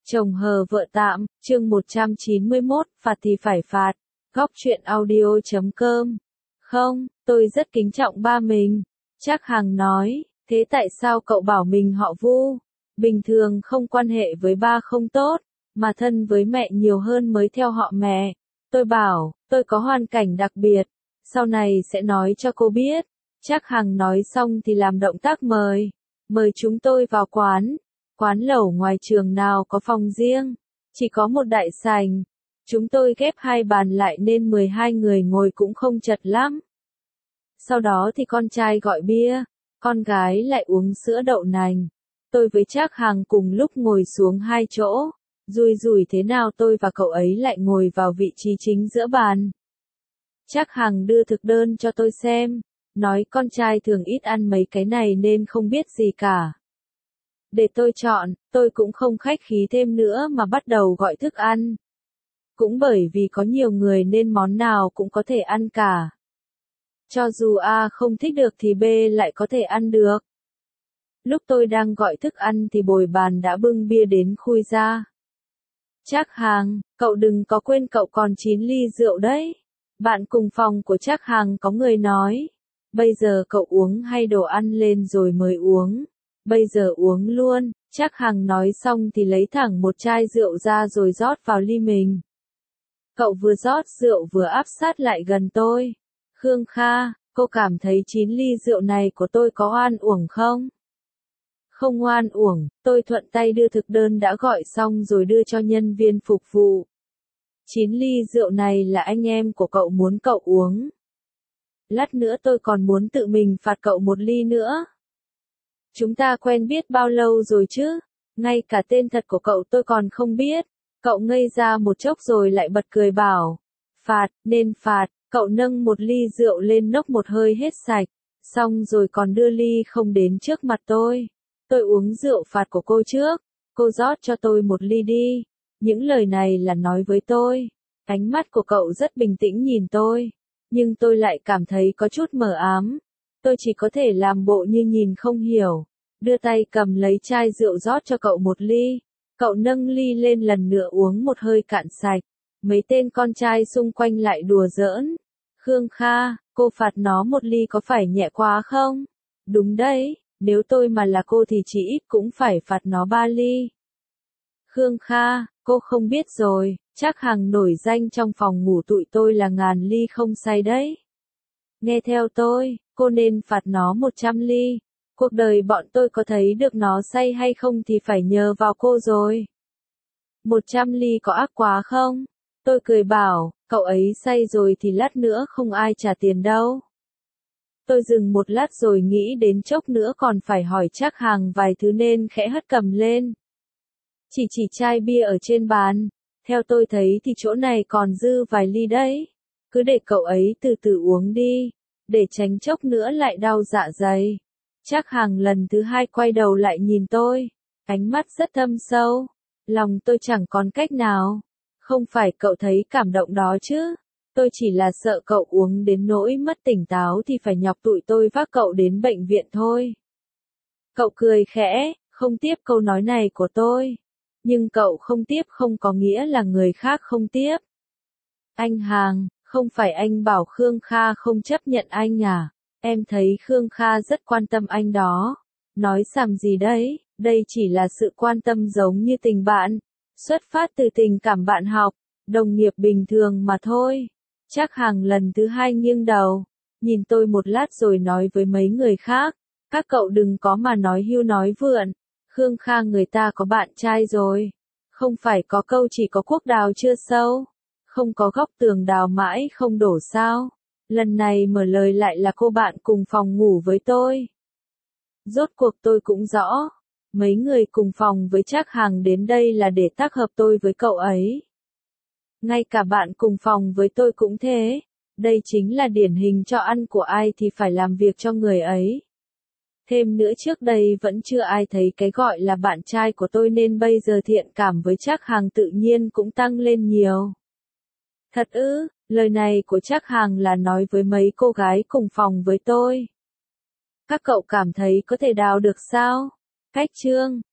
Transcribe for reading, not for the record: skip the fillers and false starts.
Chồng hờ vợ tạm, chương 191, phạt thì phải phạt. Góc truyện audio.com. Không, tôi rất kính trọng ba mình. Trác Hằng nói, thế tại sao cậu bảo mình họ Vu? Bình thường không quan hệ với ba không tốt, mà thân với mẹ nhiều hơn mới theo họ mẹ. Tôi bảo, tôi có hoàn cảnh đặc biệt, sau này sẽ nói cho cô biết. Trác Hằng nói xong thì làm động tác mời chúng tôi vào quán. Quán lẩu ngoài trường nào có phòng riêng, chỉ có một đại sảnh. Chúng tôi ghép hai bàn lại nên 12 người ngồi cũng không chật lắm. Sau đó thì con trai gọi bia, con gái lại uống sữa đậu nành. Tôi với Trác Hằng cùng lúc ngồi xuống hai chỗ, rủi thế nào tôi và cậu ấy lại ngồi vào vị trí chính giữa bàn. Trác Hằng đưa thực đơn cho tôi xem, nói con trai thường ít ăn mấy cái này nên không biết gì cả. Để tôi chọn, tôi cũng không khách khí thêm nữa mà bắt đầu gọi thức ăn. Cũng bởi vì có nhiều người nên món nào cũng có thể ăn cả. Cho dù A không thích được thì B lại có thể ăn được. Lúc tôi đang gọi thức ăn thì bồi bàn đã bưng bia đến khui ra. Trác Hằng, cậu đừng có quên cậu còn 9 ly rượu đấy. Bạn cùng phòng của Trác Hằng có người nói. Bây giờ cậu uống hay đồ ăn lên rồi mới uống. Bây giờ uống luôn. Trác Hằng nói xong thì lấy thẳng một chai rượu ra rồi rót vào ly mình. Cậu vừa rót rượu vừa áp sát lại gần tôi. Khương Kha, cô cảm thấy 9 ly rượu này của tôi có oan uổng không? Không oan uổng, tôi thuận tay đưa thực đơn đã gọi xong rồi đưa cho nhân viên phục vụ. 9 ly rượu này là anh em của cậu muốn cậu uống. Lát nữa tôi còn muốn tự mình phạt cậu một ly nữa. Chúng ta quen biết bao lâu rồi chứ? Ngay cả tên thật của cậu tôi còn không biết. Cậu ngây ra một chốc rồi lại bật cười bảo. Phạt, nên phạt. Cậu nâng một ly rượu lên nốc một hơi hết sạch. Xong rồi còn đưa ly không đến trước mặt tôi. Tôi uống rượu phạt của cô trước. Cô rót cho tôi một ly đi. Những lời này là nói với tôi. Ánh mắt của cậu rất bình tĩnh nhìn tôi. Nhưng tôi lại cảm thấy có chút mờ ám. Tôi chỉ có thể làm bộ như nhìn không hiểu. Đưa tay cầm lấy chai rượu rót cho cậu một ly. Cậu nâng ly lên lần nữa uống một hơi cạn sạch. Mấy tên con trai xung quanh lại đùa giỡn. Khương Kha, cô phạt nó một ly có phải nhẹ quá không? Đúng đấy, nếu tôi mà là cô thì chỉ ít cũng phải phạt nó 3 ly. Khương Kha, cô không biết rồi, Trác Hằng nổi danh trong phòng ngủ tụi tôi là ngàn ly không say đấy. Nghe theo tôi, cô nên phạt nó 100 ly. Cuộc đời bọn tôi có thấy được nó say hay không thì phải nhờ vào cô rồi. 100 ly có ác quá không? Tôi cười bảo, cậu ấy say rồi thì lát nữa không ai trả tiền đâu. Tôi dừng một lát rồi nghĩ đến chốc nữa còn phải hỏi Trác Hằng vài thứ nên khẽ hất cầm lên. Chỉ chai bia ở trên bàn. Theo tôi thấy thì chỗ này còn dư vài ly đấy. Cứ để cậu ấy từ từ uống đi. Để tránh chốc nữa lại đau dạ dày. Trác Hằng lần thứ hai quay đầu lại nhìn tôi. Ánh mắt rất thâm sâu. Lòng tôi chẳng còn cách nào. Không phải cậu thấy cảm động đó chứ. Tôi chỉ là sợ cậu uống đến nỗi mất tỉnh táo thì phải nhọc tụi tôi vác cậu đến bệnh viện thôi. Cậu cười khẽ, không tiếp câu nói này của tôi. Nhưng cậu không tiếp không có nghĩa là người khác không tiếp. Anh Hằng, không phải anh bảo Khương Kha không chấp nhận anh à? Em thấy Khương Kha rất quan tâm anh đó. Nói xàm gì đấy, đây chỉ là sự quan tâm giống như tình bạn. Xuất phát từ tình cảm bạn học, đồng nghiệp bình thường mà thôi. Trác Hằng lần thứ hai nghiêng đầu, nhìn tôi một lát rồi nói với mấy người khác. Các cậu đừng có mà nói hưu nói vượn. Khương Kha người ta có bạn trai rồi. Không phải có câu chỉ có cuốc đào chưa sâu. Không có góc tường đào mãi không đổ sao. Lần này mở lời lại là cô bạn cùng phòng ngủ với tôi. Rốt cuộc tôi cũng rõ. Mấy người cùng phòng với Trác Hằng đến đây là để tác hợp tôi với cậu ấy. Ngay cả bạn cùng phòng với tôi cũng thế. Đây chính là điển hình cho ăn của ai thì phải làm việc cho người ấy. Thêm nữa trước đây vẫn chưa ai thấy cái gọi là bạn trai của tôi nên bây giờ thiện cảm với Trác Hằng tự nhiên cũng tăng lên nhiều. Thật ư, lời này của Trác Hằng là nói với mấy cô gái cùng phòng với tôi. Các cậu cảm thấy có thể đào được sao? Cách chương